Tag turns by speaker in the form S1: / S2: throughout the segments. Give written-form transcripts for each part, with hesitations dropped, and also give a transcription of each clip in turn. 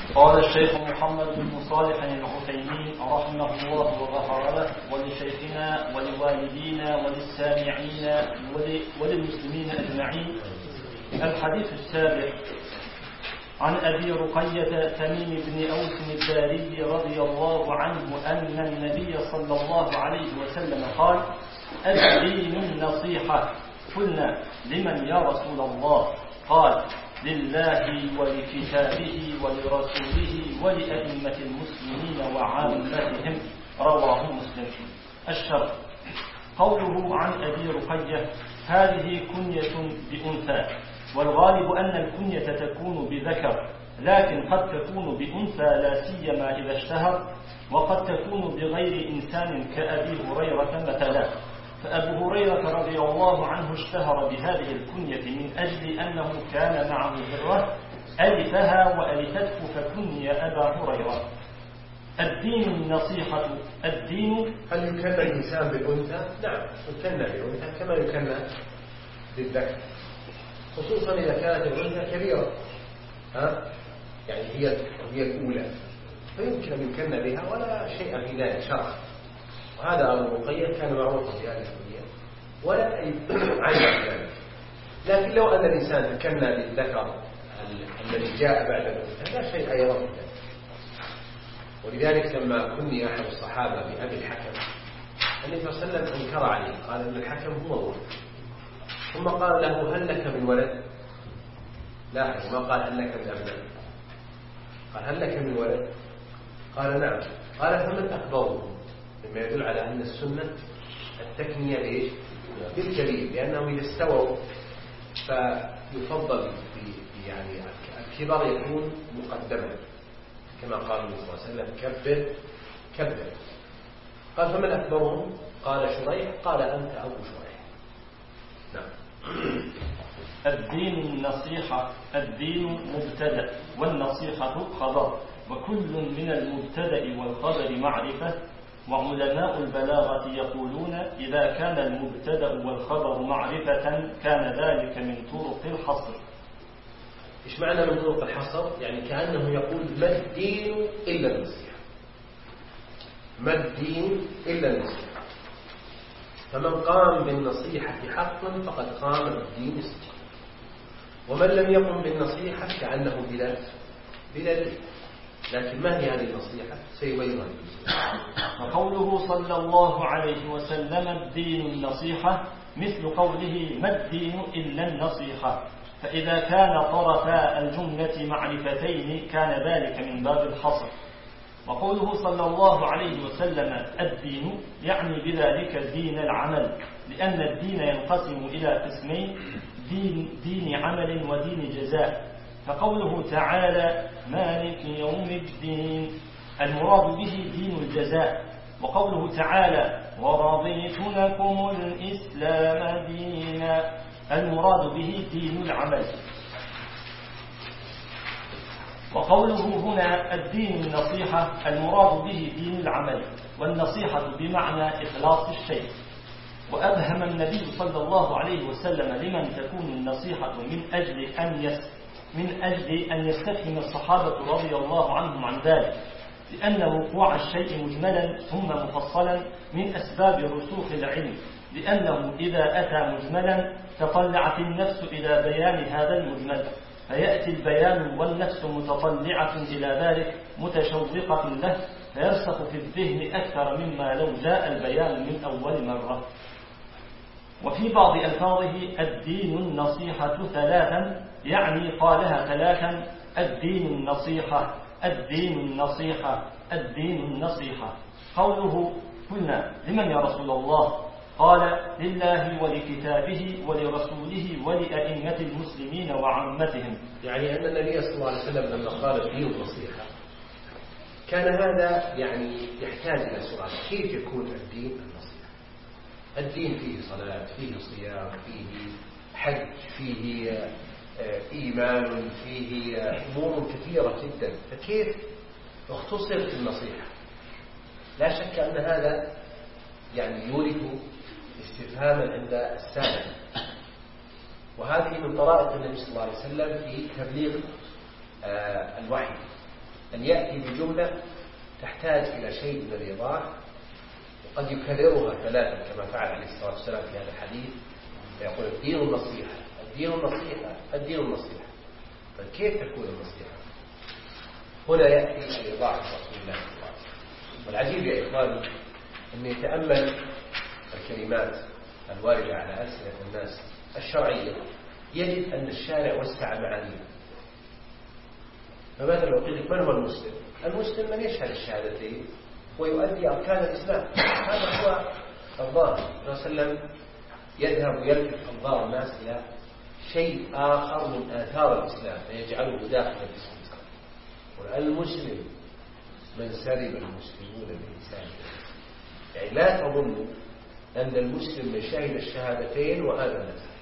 S1: قال الشيخ محمد بن صالح العثيمين رحمه الله وغفر له ولشيخنا ولوالدينا وللسامعين وللمسلمين أجمعين. الحديث السابع عن أبي رقية تميم بن أوس الداري رضي الله عنه أن النبي صلى الله عليه وسلم قال: الدين النصيحة. قلنا: لمن يا رسول الله؟ قال: لله ولكتابه ولرسوله ولأئمة المسلمين وعامتهم. رواه مسلم. الشرح: قوله عن أبي رقية هذه كنية بأنثى، والغالب أن الكنية تكون بذكر، لكن قد تكون بأنثى لا سيما إذا اشتهر، وقد تكون بغير إنسان كأبي هريرة مثلا. فأبو هريرة رضي الله عنه اشتهر بهذه الكنية من أجل أنه كان معه ذرة ألفها وألفته فكني أبا هريرة. الدين النصيحة. الدين
S2: هل يكنى الإنسان بالأنثى؟ نعم، يكنى بالأنثى كما يكنى بالذكر، خصوصا إذا كانت الأنثى كبيرة، يعني هي الأولى، فيمكن أن يكنى بها ولا شيء في ذلك شرعا. وهذا أبو رقية كان معروفا بهذه الكنية ولا أي عيب ذلك. لكن لو أن الإنسان تكنى بالذكر الذي جاء بعد الأنثى لا شيء أيضا في ذلك. ولذلك لما كني أحد الصحابة بأبي الحكم، النبي صلى الله عليه وسلم أنكر عليه، قال أن الحكم هو الله. ثم قال له: هل لك من ولد؟ لا، ما قال هل لك من أبناء، قال هل لك من ولد؟ قال نعم. قال: فمن أكبره؟ مما يدل على أن السنة التكنية بإيش؟ بالكبير، لأنه إذا استووا فيفضل يعني الكبر يكون مقدما، كما قال النبي صلى الله عليه وسلم: كبر كبر. قال: فمن أكبرهم؟ قال: شريح. قال: أنت أبو شريح. نعم.
S1: الدين النصيحة. الدين مبتدأ والنصيحة خبر، وكل من المبتدأ والخبر معرفة. وعلماء البلاغة يقولون: إذا كان المبتدأ والخبر معرفة كان ذلك من طرق الحصر.
S2: إيش معنى من طرق الحصر؟ يعني كأنه يقول: ما الدين إلا النصيحة، ما الدين إلا النصيحة. فمن قام بالنصيحة حقا فقد قام بالدين استقامة، ومن لم يقم بالنصيحة كأنه بلا دين. لكن ما هي هذه النصيحة؟ سيبينها.
S1: وقوله صلى الله عليه وسلم: الدين النصيحة، مثل قوله: ما الدين إلا النصيحة. فإذا كان طرفا الجملة معرفتين كان ذلك من باب الحصر. وقوله صلى الله عليه وسلم: الدين، يعني بذلك دين العمل، لأن الدين ينقسم إلى قسمين: دين عمل ودين جزاء. فقوله تعالى: مالك يوم الدين، المراد به دين الجزاء. وقوله تعالى: ورضيت لكم الإسلام دينا، المراد به دين العمل. وقوله هنا الدين النصيحة، المراد به دين العمل، والنصيحة بمعنى إخلاص الشيء. وأبهم النبي صلى الله عليه وسلم لمن تكون النصيحة من أجل أن يستفهم الصحابة رضي الله عنهم عن ذلك، لأن وقوع الشيء مجملا ثم مفصلا من أسباب رسوخ العلم، لأنه إذا أتى مجملا تطلعت النفس إلى بيان هذا المجمل، فيأتي البيان والنفس متطلعة إلى ذلك متشوقة له، فيرسخ في الذهن أكثر مما لو جاء البيان من أول مرة. وفي بعض ألفاظه: الدين النصيحة ثلاثا، يعني قالها ثلاثا: الدين النصيحة، الدين النصيحة، الدين النصيحة. قوله: قلنا: لمن يا رسول الله؟ قال: لله ولكتابه ولرسوله ولأئمة المسلمين وعامتهم.
S2: يعني أن النبي صلى الله عليه وسلم لما قال الدين النصيحة كان هذا يعني يحتاج إلى سؤال: كيف يكون الدين النصيحة؟ الدين فيه صلاة، فيه صيام، فيه حج، فيه إيمان، فيه أمور كثيرة جدا، فكيف اختصر في النصيحة؟ لا شك أن هذا يعني يورث استفهاما عند السامع، وهذه من طرائق النبي صلى الله عليه وسلم في تبليغ الوحي. أن يأتي بجملة تحتاج إلى شيء من الإيضاح، وقد يكررها ثلاثا كما فعل عليه الصلاة والسلام في هذا الحديث، فيقول الدين النصيحة الدين النصيحة الدين النصيحة. فكيف تكون النصيحة؟ هنا يأتي الإيضاح رسول الله صلى الله عليه وسلم. والعجيب يا إخواني أن يتأمل الكلمات الواردة على ألسنة الناس الشرعية يجد أن الشارع وسع معانيه. فماذا لو قلت من هو المسلم؟ المسلم من يشهد الشهادتين ويؤدي أركان الإسلام. هذا هو الظاهر. الرسول صلى الله عليه وسلم يذهب ويلفت أنظار الناس إلى شيء آخر من آثار الإسلام فيجعله داخل الإسلام. والمسلم من سلم المسلمون بلسانه. يعني لا تظن أن المسلم من شهد الشهادتين وآمن نفسه.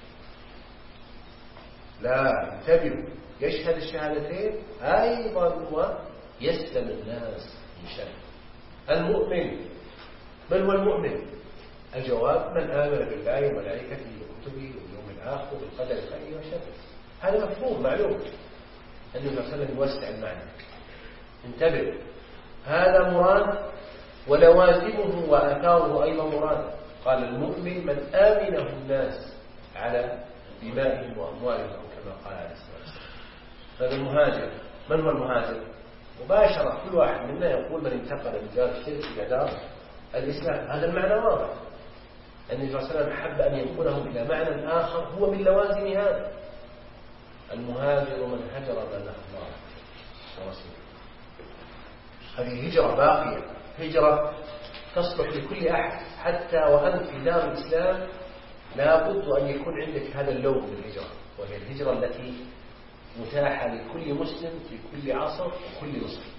S2: لا، انتبهوا، يشهد الشهادتين أيضا ويسلم الناس من شره. المؤمن من هو المؤمن؟ الجواب من آمن بالله وملائكته وكتبه واليوم الآخر والقدر خيره وشره. هذا مفهوم معلوم. النبي صلى الله عليه وسلم يوسع المعنى. انتبه، هذا مراد ولوازمه وآثاره أيضا مراد. قال المؤمن من آمنه الناس على دمائهم وأموالهم كما قال عليه الصلاة والسلام. هذا المهاجر. من هو المهاجر؟ مباشرة كل واحد منا يقول من انتقل من دار الشرك إلى دار الإسلام. هذا المعنى واضح. النبي صلى الله عليه وسلم حب أن ينقلهم إلى معنى آخر هو من لوازم هذا. المهاجر من هجر ما نهى الله ورسوله. هذه هجرة باقية، هجرة تصلح لكل أحد. حتى وأنت في دار الإسلام لا بد أن يكون عندك هذا اللون من الهجرة، وهي الهجرة التي متاحة لكل مسلم في كل عصر وكل مسلم.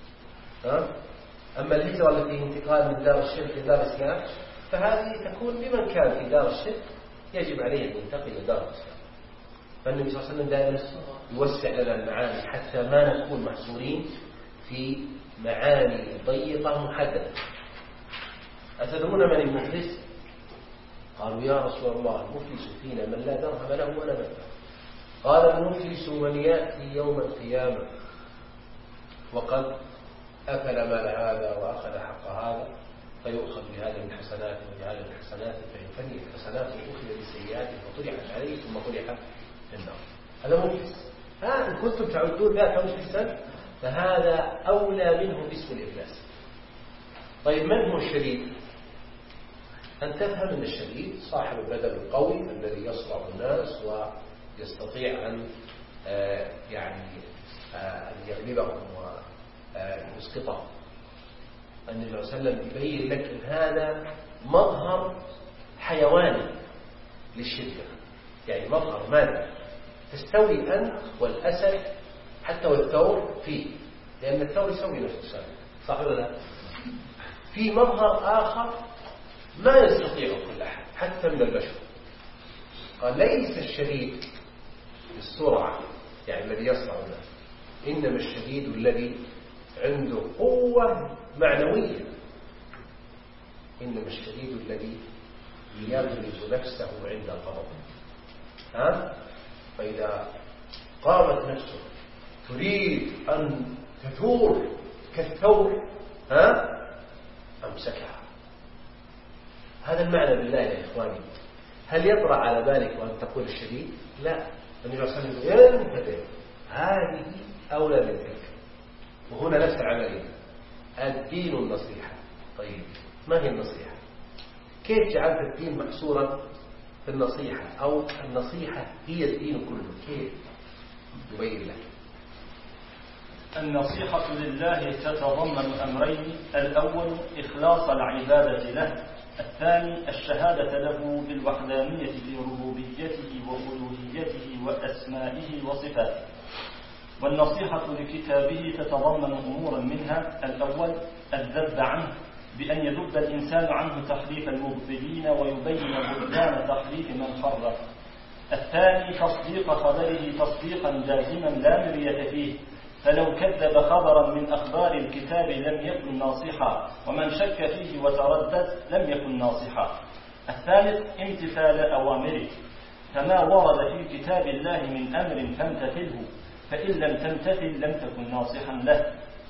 S2: أما الهجرة التي هي انتقال من دار الشرك إلى دار الإسلام فهذه تكون لمن كان في دار الشرك يجب عليه أن ينتقل إلى دار الإسلام. فالنبي صلى الله عليه وسلم دائما يوسع لنا المعاني حتى ما نكون محصورين في معاني ضيقة محددة. أتدرون من المفلس؟ قالوا يا رسول الله المفلس فينا من لا درهم له ولا متاع. قال المفلس من يأتي يوم القيامة وقد أكل مال هذا وأخذ حق هذا فيؤخذ بهذا من حسناته وبهذا من حسناته فإن فنيت حسناته أخذ بسيئاته فطرحت عليه ثم طرح في النار. هذا مفلس. إن كنتم تعدون ذاك مفلسا فهذا أولى منه باسم الإفلاس. طيب من هو الشديد؟ أن تفهم أن الشديد صاحب البدن القوي الذي يصرع الناس ويستطيع أن أن يغلبهم ويسقطهم. النبي صلى الله عليه وسلم يبين لك أن هذا مظهر حيواني للشدة. يعني مظهر ماذا؟ تستوي أنت والأسد حتى والثور فيه، لأن الثور يسوي نفس الشيء، صح ولا لا؟ في مظهر آخر ما يستطيع كل أحد حتى من البشر. قال ليس الشديد بالسرعة يعني الذي يصنع الناس، إنما الشديد الذي عنده قوة معنوية. إنما الشديد الذي يغلب نفسه عند الغضب. فإذا قامت نفسه تريد أن تثور كالثور أمسكها. هذا المعنى بالله يا إخواني. هل يطرأ على بالك وأن تقول الشديد؟ لا. النبي صلى الله عليه وسلم يقول هذه أولى من تلك. وهنا نفس العملية. الدين النصيحة. طيب ما هي النصيحة؟ كيف جعلت الدين محصورا في النصيحة؟ أو النصيحة هي الدين كله. كيف؟ يبين لك.
S1: النصيحة لله تتضمن أمرين: الأول إخلاص العبادة له، الثاني الشهادة له بالوحدانية في ربوبيته وألوهيته وأسمائه وصفاته. والنصيحة لكتابه تتضمن أمورا منها: الأول الذب عنه بأن يذب الإنسان عنه تحريف المبطلين ويبين بطلان تحريف من خرف. الثاني تصديق خبره تصديقا جازما لا مرية فيه، فلو كذب خبرا من أخبار الكتاب لم يكن ناصحا، ومن شك فيه وتردد لم يكن ناصحا. الثالث امتثال أوامره، فما ورد في كتاب الله من أمر فامتثله، فإن لم تمتثل لم تكن ناصحا له.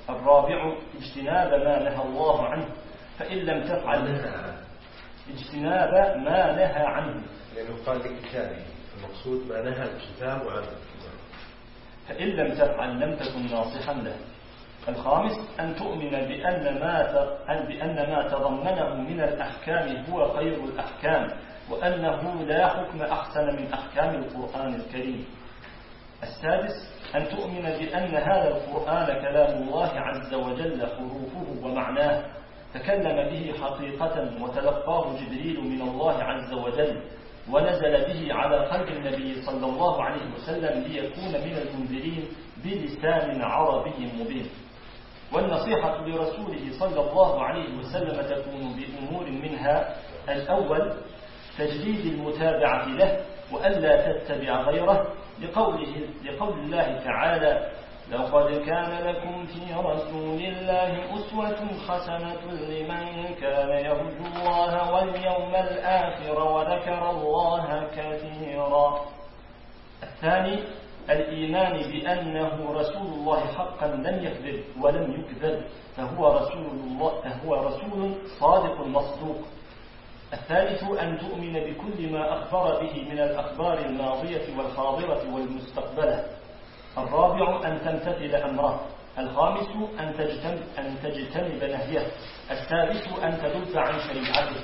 S1: الرابع اجتناب ما نهى الله عنه، فإن لم تفعل اجتناب ما نهى عنه،
S2: لأنه قال لكتابه، المقصود ما نهى الكتاب عنه،
S1: فإن لم تفعل لم تكن ناصحا له. الخامس أن تؤمن بأن ما تضمنه من الأحكام هو خير الأحكام، وأنه لا حكم أحسن من أحكام القرآن الكريم. السادس أن تؤمن بأن هذا القرآن كلام الله عز وجل حروفه ومعناه، تكلم به حقيقة وتلقاه جبريل من الله عز وجل، ونزل به على قلب النبي صلى الله عليه وسلم ليكون من المنذرين بلسان عربي مبين. والنصيحة لرسوله صلى الله عليه وسلم تكون بأمور منها: الأول تجديد المتابعة له وألا تتبع غيره، لقول الله تعالى: لقد كان لكم في رسول الله أسوة حسنة لمن كان يرجو الله واليوم الآخر وذكر الله كثيرا. الثاني الإيمان بأنه رسول الله حقا لم يكذب ولم يكذب، فهو رسول صادق مصدوق. الثالث أن تؤمن بكل ما أخبر به من الأخبار الماضية والحاضرة والمستقبلة. الرابع أن تمتثل أمره. الخامس أن تجتنب نهيه. السادس أن تدل عن شريعته.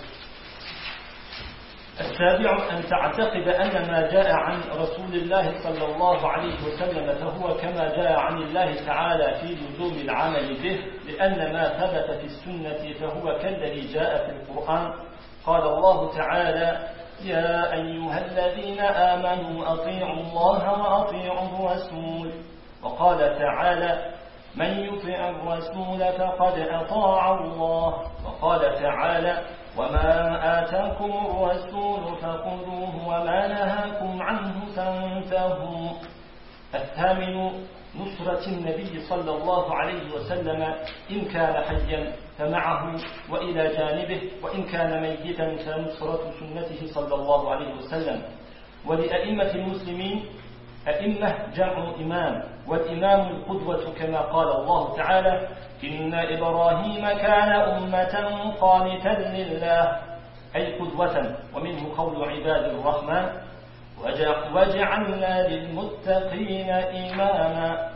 S1: السابع أن تعتقد أن ما جاء عن رسول الله صلى الله عليه وسلم فهو كما جاء عن الله تعالى في لزوم العمل به، لأن ما ثبت في السنة فهو كالذي جاء في القرآن. قال الله تعالى: يا أيها الذين آمنوا أطيعوا الله وأطيعوا الرسول. وقال تعالى: من يطع الرسول فقد أطاع الله. وقال تعالى: وما آتاكم الرسول فخذوه وما نهاكم عنه فانتهوا. الثامن نصرة النبي صلى الله عليه وسلم إن كان حيا فمعه وإلى جانبه، وإن كان ميتا فنصرة سنته صلى الله عليه وسلم. ولأئمة المسلمين أئمة جمع إمام، والإمام القدوة كما قال الله تعالى: إن إبراهيم كان أمة قانتا لله، أي قدوة. ومنه قول عباد الرحمن: وجعلنا للمتقين إماما.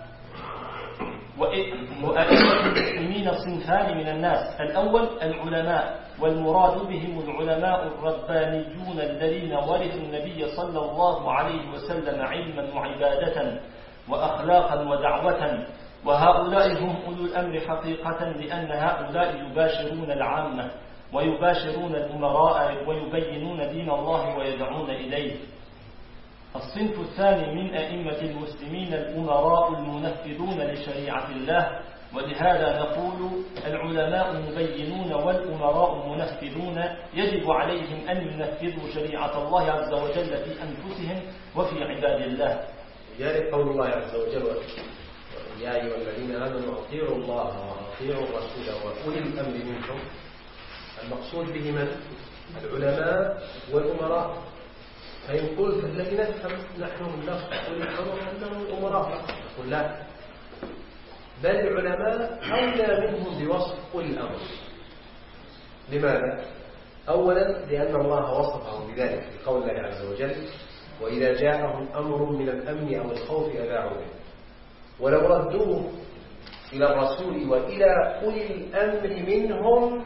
S1: وأئمة المسلمين صنفان من الناس: الأول العلماء، والمراد بهم العلماء الربانيون الذين ورثوا النبي صلى الله عليه وسلم علما وعبادة وأخلاقا ودعوة، وهؤلاء هم أولو الأمر حقيقة، لأن هؤلاء يباشرون العامة ويباشرون الأمراء ويبينون دين الله ويدعون إليه. الصنف الثاني من أئمة المسلمين الأمراء المنفذون لشريعة الله، ولهذا نقول العلماء مبينون والأمراء منفذون، يجب عليهم أن ينفذوا شريعة الله عز وجل في أنفسهم وفي عباد الله.
S2: لذلك قول الله عز وجل: يا أيها الذين آمنوا أطيعوا الله وأطيعوا الرسول وأولي الأمر منكم. المقصود به من؟ العلماء والأمراء. فإن قلت الذي نفهم نحن نفهم أنهم الأمراء، نقول لا، بل العلماء أولى منهم بوصف أولي الأمر. لماذا؟ أولا لأن الله وصفهم بذلك في قول الله عز وجل: وإذا جاءهم أمر من الأمن أو الخوف أذاعوا به. ولو ردوه إلى الرسول وإلى أولي الأمر منهم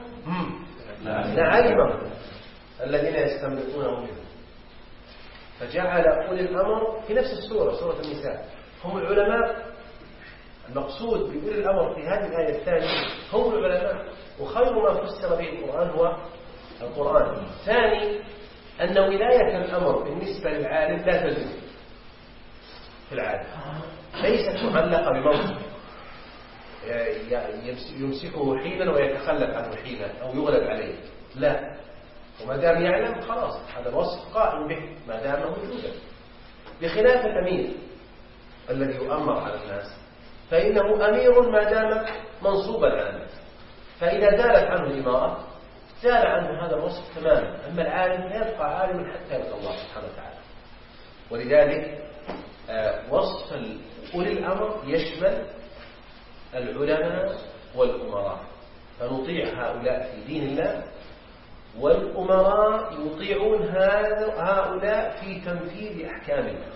S2: لعلمه الذين يستنبطونه منه. فجعل أولي الأمر في نفس السورة، سورة النساء، هم العلماء. المقصود بأولي الأمر في هذه الآية الثانية هم العلماء، وخير ما فسر به القرآن هو القرآن. ثاني أن ولاية الأمر بالنسبة للعالم لا تزول في العالم، ليست معلقة بموت يمسكه حينا ويتخلف عنه حينا أو يغلب عليه، لا، وما دام يعلم خلاص هذا الوصف قائم به ما دام موجودا. بخلاف الأمير الذي يؤمر على الناس فإنه أمير ما دام منصوبا على الناس، فإذا زالت عنه الإمارة زال عنه هذا الوصف تماما. أما العالم فيبقى عالما حتى يلقى الله سبحانه وتعالى. ولذلك وصف أولي الأمر يشمل العلماء والأمراء، فنطيع هؤلاء في دين الله، والأمراء يطيعون هؤلاء في تنفيذ أحكام الله.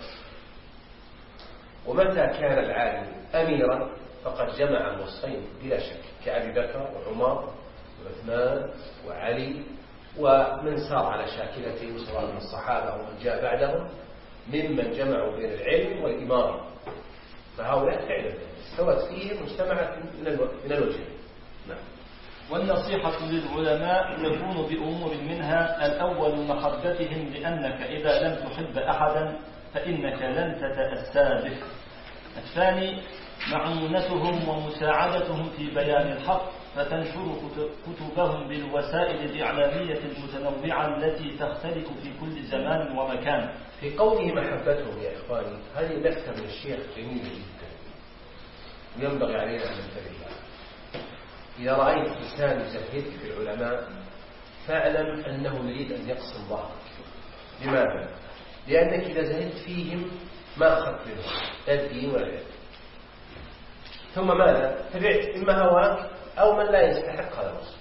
S2: ومتى كان العالم أميرا فقد جمع الوصفين بلا شك، كأبي بكر وعمر وعثمان وعلي ومن سار على شاكلته سواء من الصحابة أو من جاء بعدهم ممن جمعوا بين العلم والإمارة، فهؤلاء فعلا استوت فيهم مجتمعة من الوجهين. نعم.
S1: والنصيحة للعلماء تكون بأمور منها: الأول محبتهم لأنك إذا لم تحب أحدا فإنك لن تتأسى به. الثاني معونتهم ومساعدتهم في بيان الحق، فتنشر كتبهم بالوسائل الإعلامية المتنوعة التي تختلف في كل زمان ومكان.
S2: في قوله محبتهم يا إخواني، هذه لفتة من الشيخ جميلة جدا وينبغي علينا أن ننتبه لها. إذا رأيت إنسان يزهد في العلماء فاعلم أنه يريد أن يقسم ظهرك. لماذا؟ لأنك إذا زهدت فيهم ما أخذت منهم لا الدين ولا العلم، ثم ماذا؟ تبعت إما هواك أو من لا يستحق هذا الوصف.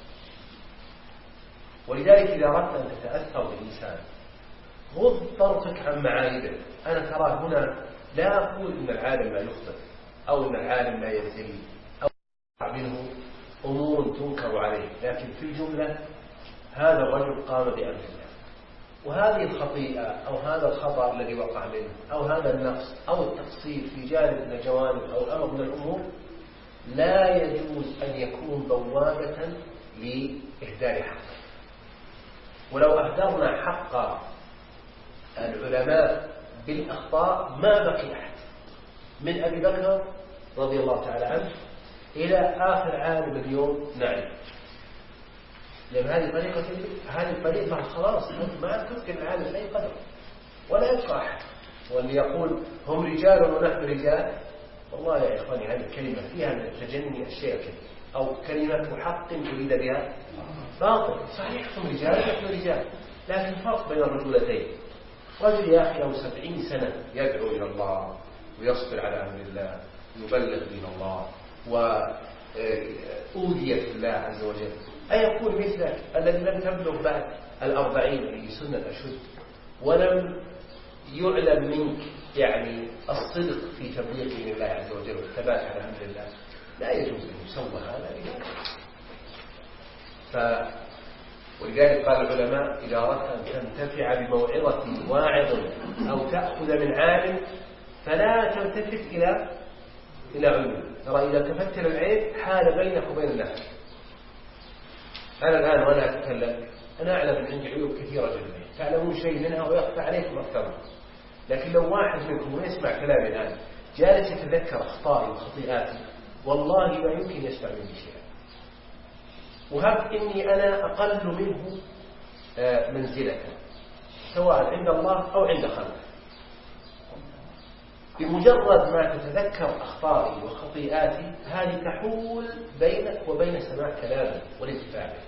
S2: ولذلك إذا أردت أن تتأثر بالإنسان غض طرفك عن معايبه. أنا ترى هنا لا أقول إن العالم لا يخطئ أو إن العالم لا يزني أو منه أمور تنكر عليه، لكن في الجملة هذا الرجل قام بأمر الله، وهذه الخطيئة أو هذا الخطأ الذي وقع منه أو هذا النقص أو التقصير في جانب من الجوانب أو أمر من الأمور لا يجوز أن يكون بوابة لإهدار حق. ولو أهدرنا حق العلماء بالأخطاء ما بقي أحد من أبي بكر رضي الله تعالى عنه إلى آخر عالم اليوم نعرف. لأن هذه الطريقة خلاص ما تذكر العالم أي قدر ولا يبقى أحد. واللي يقول هم رجال ونحن رجال، والله يا إخواني هذه الكلمة فيها من التجني الشيء كثير، أو كلمة حق تريد بها باطل. صحيح هم رجال ونحن رجال، لكن فرق بين الرجولتين. رجل يا أخي له 70 سنة يدعو إلى الله ويصبر على أمر الله ويبلغ دين الله وأودي في الله عز وجل، أيكون مثلك الذي لم تبلغ بعد 40 في سنة أشد ولم يعلم منك يعني الصدق في تبليغ دين الله عز وجل والثبات على أمر الله؟ لا يجوز أن يسوى هذا. ولذلك قال العلماء: إذا أردت أن تنتفع بموعظة واعظ أو تأخذ من عالم فلا تلتفت إلى علم. ترى إذا التفت إلى العيب حال بينك وبين الناس. أنا الآن وأنا أتكلم أنا أعلم أن عندي عيوب كثيرة جدا، تعلمون شيء منها ويخفى عليكم أكثر. لكن لو واحد منكم ويسمع كلامي الآن جالس يتذكر أخطائي وخطيئاتي والله ما يمكن يسمع مني شيئا، وهب إني أنا أقل منه منزلة سواء عند الله أو عند خلقه. بمجرد ما تتذكر أخطائي وخطيئاتي هذه تحول بينك وبين سماع كلامي والانتفاع به.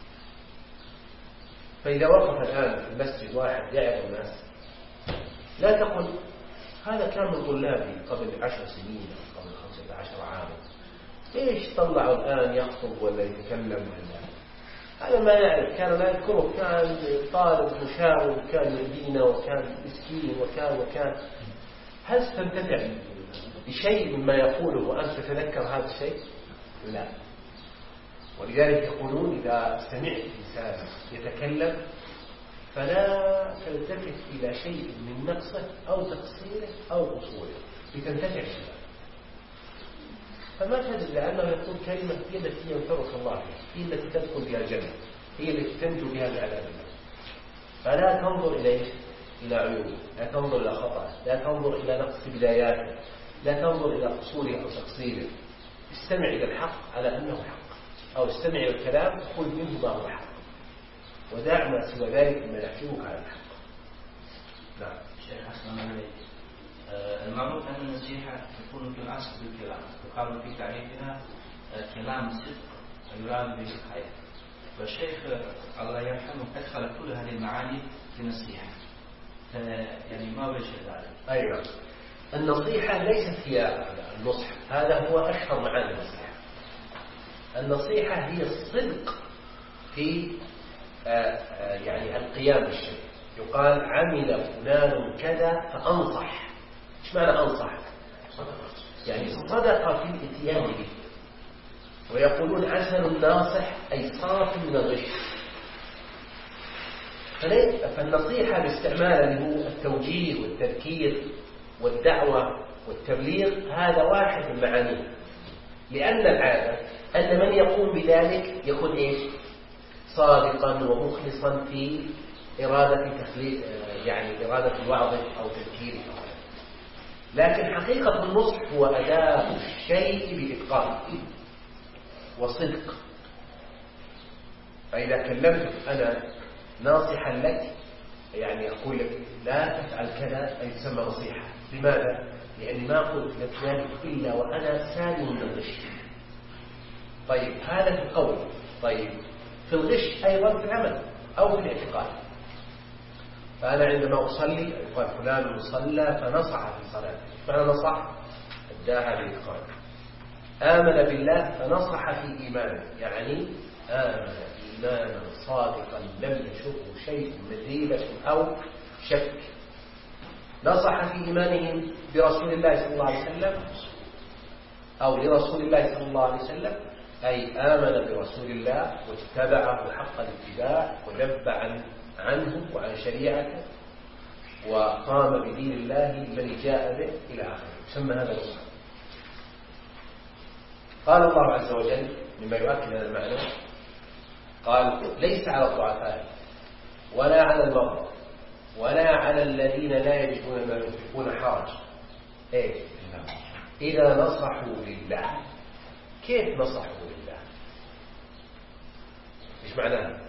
S2: فإذا وقف الآن في المسجد واحد يعظ الناس لا تقل هذا كان من طلابي قبل 10 سنين أو قبل 15 عاما، إيش طلعوا الآن يخطب ولا يتكلم ولا هذا ما يعرف، كان لا يذكره، كان طالب مشاغب وكان يهدينا وكان مسكين وكان. هل ستنتفع بشيء مما يقوله وأنت تتذكر هذا الشيء؟ لا. ولذلك يقولون إذا سمعت إنسان يتكلم فلا تلتفت إلى شيء من نقصه أو تقصيره أو قصوره لتنتفع شيئا. فما تدري لأنه يقول كلمة هي التي ينفعك الله فيها، هي التي تدخل بها الجنة، هي التي تنجو بها من عذاب الله. فلا تنظر إلى عيوبه، لا تنظر إلى خطأه، لا تنظر إلى نقص بداياته، لا تنظر إلى قصوره أو تقصيره. استمع إلى الحق على أنه حق، أو استمع إلى الكلام خذ منه ما هو حق، ودع ما سوى ذلك مما يحجبك على الحق. نعم.
S3: شيخ أحسن عليك. المعروف أن النصيحة تكون في الأصل بالكلام، وقالوا في تعريفها كلام صدق يراد به الخير. والشيخ الله يرحمه أدخل كل هذه المعاني في النصيحة، يعني ما وجه ذلك؟
S2: أيوة. النصيحة ليست هي النصح، هذا هو أشهر معاني النصيحة. النصيحة هي الصدق في يعني القيام بالشيء. يقال عمل فلان كذا فأنصح. إيش معنى أنصح؟ يعني صدق في الاتيان به. ويقولون عسل الناصح أي صاف من الغش. فالنصيحة باستعمال اللي هو التوجيه والتذكير والدعوة والتبليغ هذا واحد من معانيه. لأن العادة أن من يقوم بذلك يكون إيش؟ صادقا ومخلصا في إرادة يعني إرادة الوعظ أو تذكيره. لكن حقيقة النصح هو أداء الشيء بإتقان وصدق. فإذا كلمتك أنا ناصحا لك يعني أقول لك لا تفعل كذا أي تسمى نصيحة. لماذا؟ لأني ما قلت لك ذلك إلا وأنا سالم من الغش. طيب هذا في القول. طيب في الغش أيضا في العمل أو في الاعتقاد. فأنا عندما أصلي يقال فلان صلى فنصح في صلاته. معنى نصح؟ أداها بإتقان. آمن بالله فنصح في إيمانه، يعني آمن إيمانا صادقا لم يشره شيء مزيلة أو شك. نصح في إيمانهم برسول الله صلى الله عليه وسلم أو لرسول الله صلى الله عليه وسلم، أي آمن برسول الله واتبعه حق الاتباع ونبع عنه وعن شريعته وقام بدين الله الذي جاء به إلى آخره. يسمى هذا نصح. قال الله عز وجل مما يؤكد هذا المعنى، قال ليس على الضعفاء ولا على المرضى ولا على الذين لا يجدون ما ينفقون حرج إذا نصحوا لله. كيف نصحوا لله؟ إيش معناها؟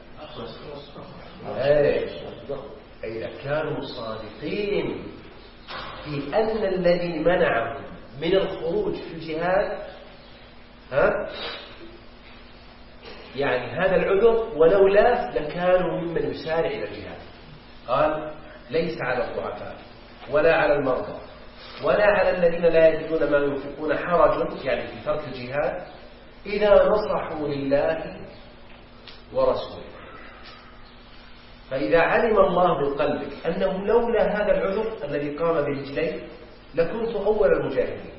S2: إذا كانوا صادقين في أن الذي منعهم من الخروج في الجهاد يعني هذا العذر ولولا لكانوا ممن يسارع إلى الجهاد. قال ليس على الضعفاء ولا على المرضى ولا على الذين لا يجدون ما ينفقون حرج يعني في ترك الجهاد إذا نصحوا لله ورسوله. فإذا علم الله بقلبك أنه لولا هذا العذر الذي قام برجليه لكنت أول المجاهدين،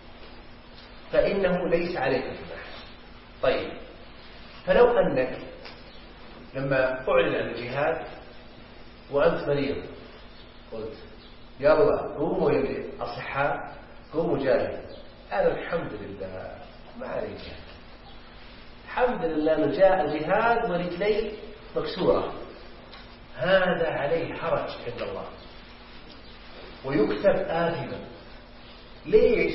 S2: فإنه ليس عليك جناح. طيب فلو أنك لما أعلن عن الجهاد وأنت مريض قلت يلا قوموا يا أصحاء قوموا جاهد، أنا الحمد لله ما علي جهاد، الحمد لله من جاء الجهاد ورجلي مكسورة، هذا عليه حرج عند الله ويكتب آثما. ليش؟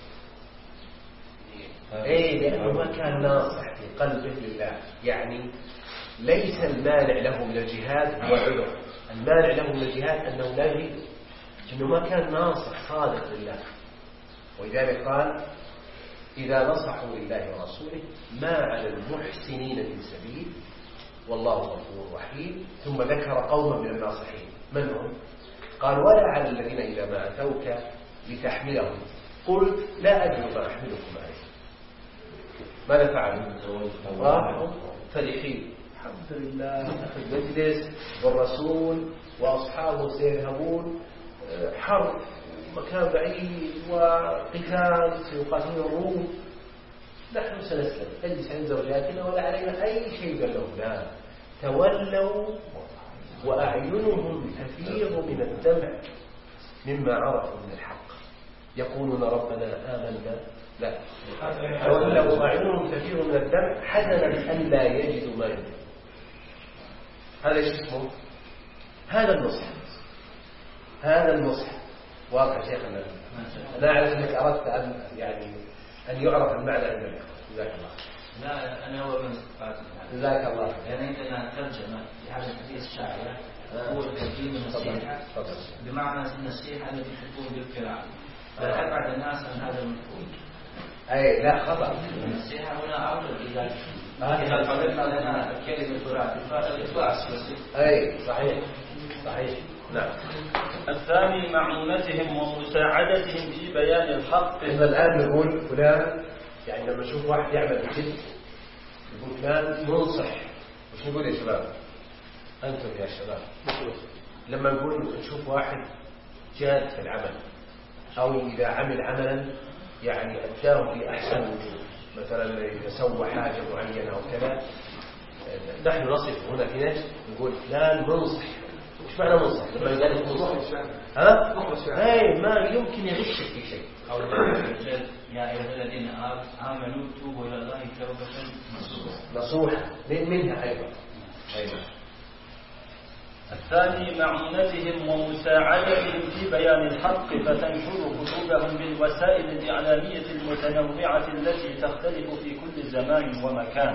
S2: لأنه ما كان ناصح في قلبه لله. يعني ليس المانع له من الجهاد هو عذر، المانع له من الجهاد أنه لا يريد، أنه ما كان ناصح صادق لله. ولذلك قال إذا نصحوا لله ورسوله ما على المحسنين من سبيل والله غفور رحيم. ثم ذكر قوما من الناصحين، من هم؟ قال ولا على الذين إذا ما أتوك لتحملهم قلت لا أجد ما أحملكم عليه ماذا فعلوا؟ راحوا فرحين الحمد لله في المجلس والرسول وأصحابه سيذهبون حرب مكان بعيد وقتال سيقاتلون الروم، نحن سنسلم نجلس عند زوجاتنا ولا علينا أي شيء. قال لهم لا، تولوا وأعينهم تفيض من الدمع مما عرفوا من الحق يقولون ربنا آمنا. لا، تولوا وأعينهم تفيض من الدمع حزنا أن لا يجدوا ما ينفقون. هذا ايش اسمه؟ هذا النصح. هذا النصح واضح شيخنا. أنا أعرف أنك أردت أن يعرف المعنى عندنا. جزاك الله.
S3: لا أنا هو من
S2: جزاك الله.
S3: يعني عندنا ترجمة لهذا الحديث الشاعر هو تقديم النصيحة بمعنى النصيحة التي تكون بالقراءة. فأبعد الناس عن هذا المفهوم.
S2: أي لا خطأ.
S3: النصيحة هنا أفضل إذا قررنا لنا كلمة القراءة فالإخلاص.
S2: أي صحيح صحيح. نعم.
S1: الثاني معونتهم ومساعدتهم في بيان الحق.
S2: إحنا الآن نقول فلان، يعني لما نشوف واحد يعمل بجد نقول فلان منصح. وش نقول يا شباب؟ أنتم يا شباب لما نقول نشوف واحد جاد في العمل، أو إذا عمل عملا يعني أداه في أحسن وجوه، مثلا إذا سوى حاجة معينة أو كذا، نحن نصف هنا في نجد نقول فلان منصح. وش معنى منصح؟ لما يقال منصح ها؟ أي ما يمكن يغشك في شيء.
S3: أو يا أيها الذين آمنوا توبوا إلى الله توبة
S2: نصوحة منها أيضا.
S1: الثاني معونتهم ومساعدتهم في بيان الحق فتنشر كتبهم بالوسائل الإعلامية المتنوعة التي تختلف في كل زمان ومكان.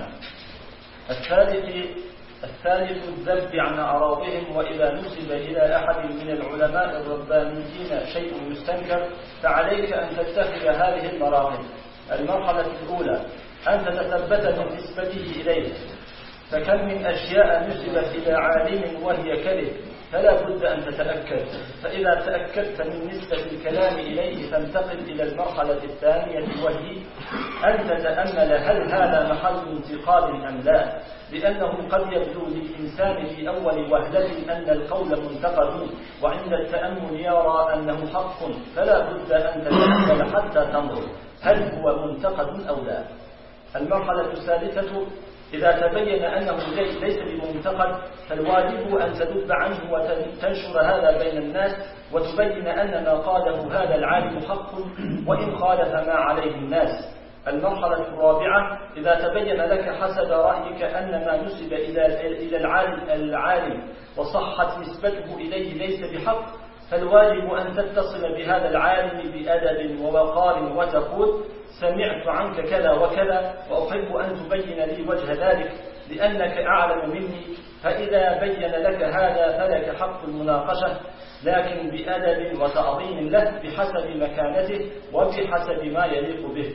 S1: الثالث الذب عن أعراضهم، وإذا نسب إلى أحد من العلماء الربانيين شيء يستنكر فعليك أن تتخذ هذه المراحل. المرحلة الأولى أن تتثبت من نسبته إليه، فكم من أشياء نسبت إلى عالم وهي كذب، فلا بد أن تتأكد. فإذا تأكدت من نسبة الكلام إليه فانتقل إلى المرحلة الثانية، وهي أن تتأمل هل هذا محل انتقاد أم لا، لأنه قد يبدو للإنسان في أول وهلة أن القول منتقد، وعند التأمل يرى أنه حق، فلا بد أن تتأمل حتى تنظر هل هو منتقد أو لا. المرحلة الثالثة إذا تبين أنه ليس بمنتقد فالواجب أن تذب عنه وتنشر هذا بين الناس، وتبين أن ما قاله هذا العالم حق وإن خالف ما عليه الناس. المرحلة الرابعة إذا تبين لك حسب رأيك أن ما نسب إلى العالم وصحت نسبته إليه ليس بحق، فالواجب أن تتصل بهذا العالم بأدب ووقار وتقول سمعت عنك كذا وكذا وأحب أن تبين لي وجه ذلك لأنك أعلم مني، فإذا بين لك هذا فلك حق المناقشة، لكن بأدب وتعظيم له بحسب مكانته وبحسب ما يليق به.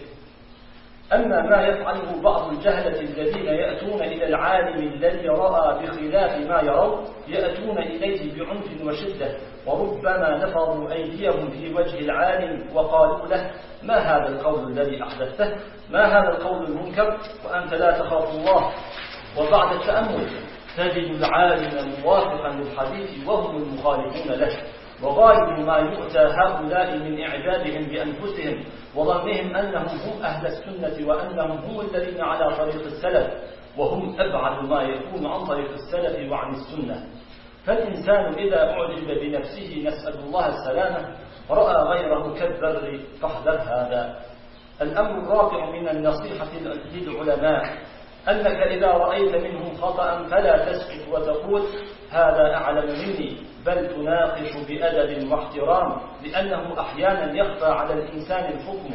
S1: أما ما يفعله بعض الجهلة الذين يأتون إلى العالم الذي رأى بخلاف ما يرون، يأتون إليه بعنف وشدة، وربما نفضوا أيديهم في وجه العالم وقالوا له ما هذا القول الذي أحدثته، ما هذا القول المنكر وأنت لا تخاف الله. وبعد التأمل تجد العالم موافقا للحديث وهم المخالفون له، وغالب ما يؤتى هؤلاء من إعجابهم بأنفسهم وظنهم أنهم هم أهل السنة وأنهم هم الذين على طريق السلف، وهم أبعد ما يكون عن طريق السلف وعن السنة. فالإنسان إذا أعجب بنفسه نسأل الله السلامة رأى غيره كالذر فاحذر هذا. الأمر الرابع من النصيحة للعلماء أنك إذا رأيت منهم خطأ فلا تسكت وتقول هذا أعلم مني، بل تناقش بأدب واحترام، لأنه أحيانا يخفى على الإنسان الحكم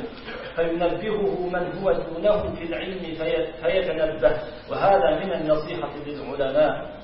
S1: فينبهه من هو دونه في العلم فيتنبه، وهذا من النصيحة للعلماء.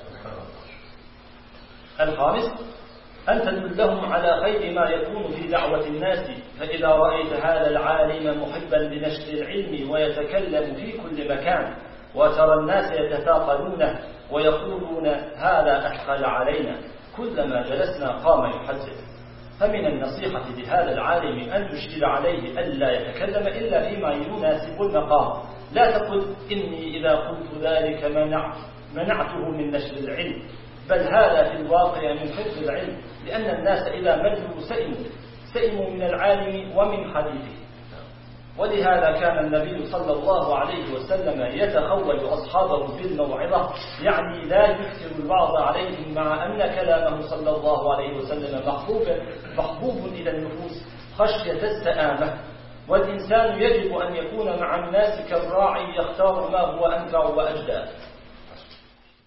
S1: الخامس أن تدلهم على خير ما يكون في دعوة الناس، فإذا رأيت هذا العالم محبا لنشر العلم ويتكلم في كل مكان وترى الناس يتثاقلونه ويقولون هذا أثقل علينا، كلما جلسنا قام يحدث، فمن النصيحة لهذا العالم أن تشير عليه ألا يتكلم إلا فيما يناسب المقام. لا تقل إني إذا قلت ذلك منعته من نشر العلم، بل هذا في الواقع من حفظ العلم، لأن الناس إذا ملوا سئموا من العالم ومن حديثه. ولهذا كان النبي صلى الله عليه وسلم يتخول أصحابه بالموعظة، يعني لا يكثر الوعظ عليهم مع أن كلامه صلى الله عليه وسلم محبوب إلى النفوس خشية السآمة. والإنسان يجب أن يكون مع الناس كالراعي يختار ما هو أنفع وأجدى،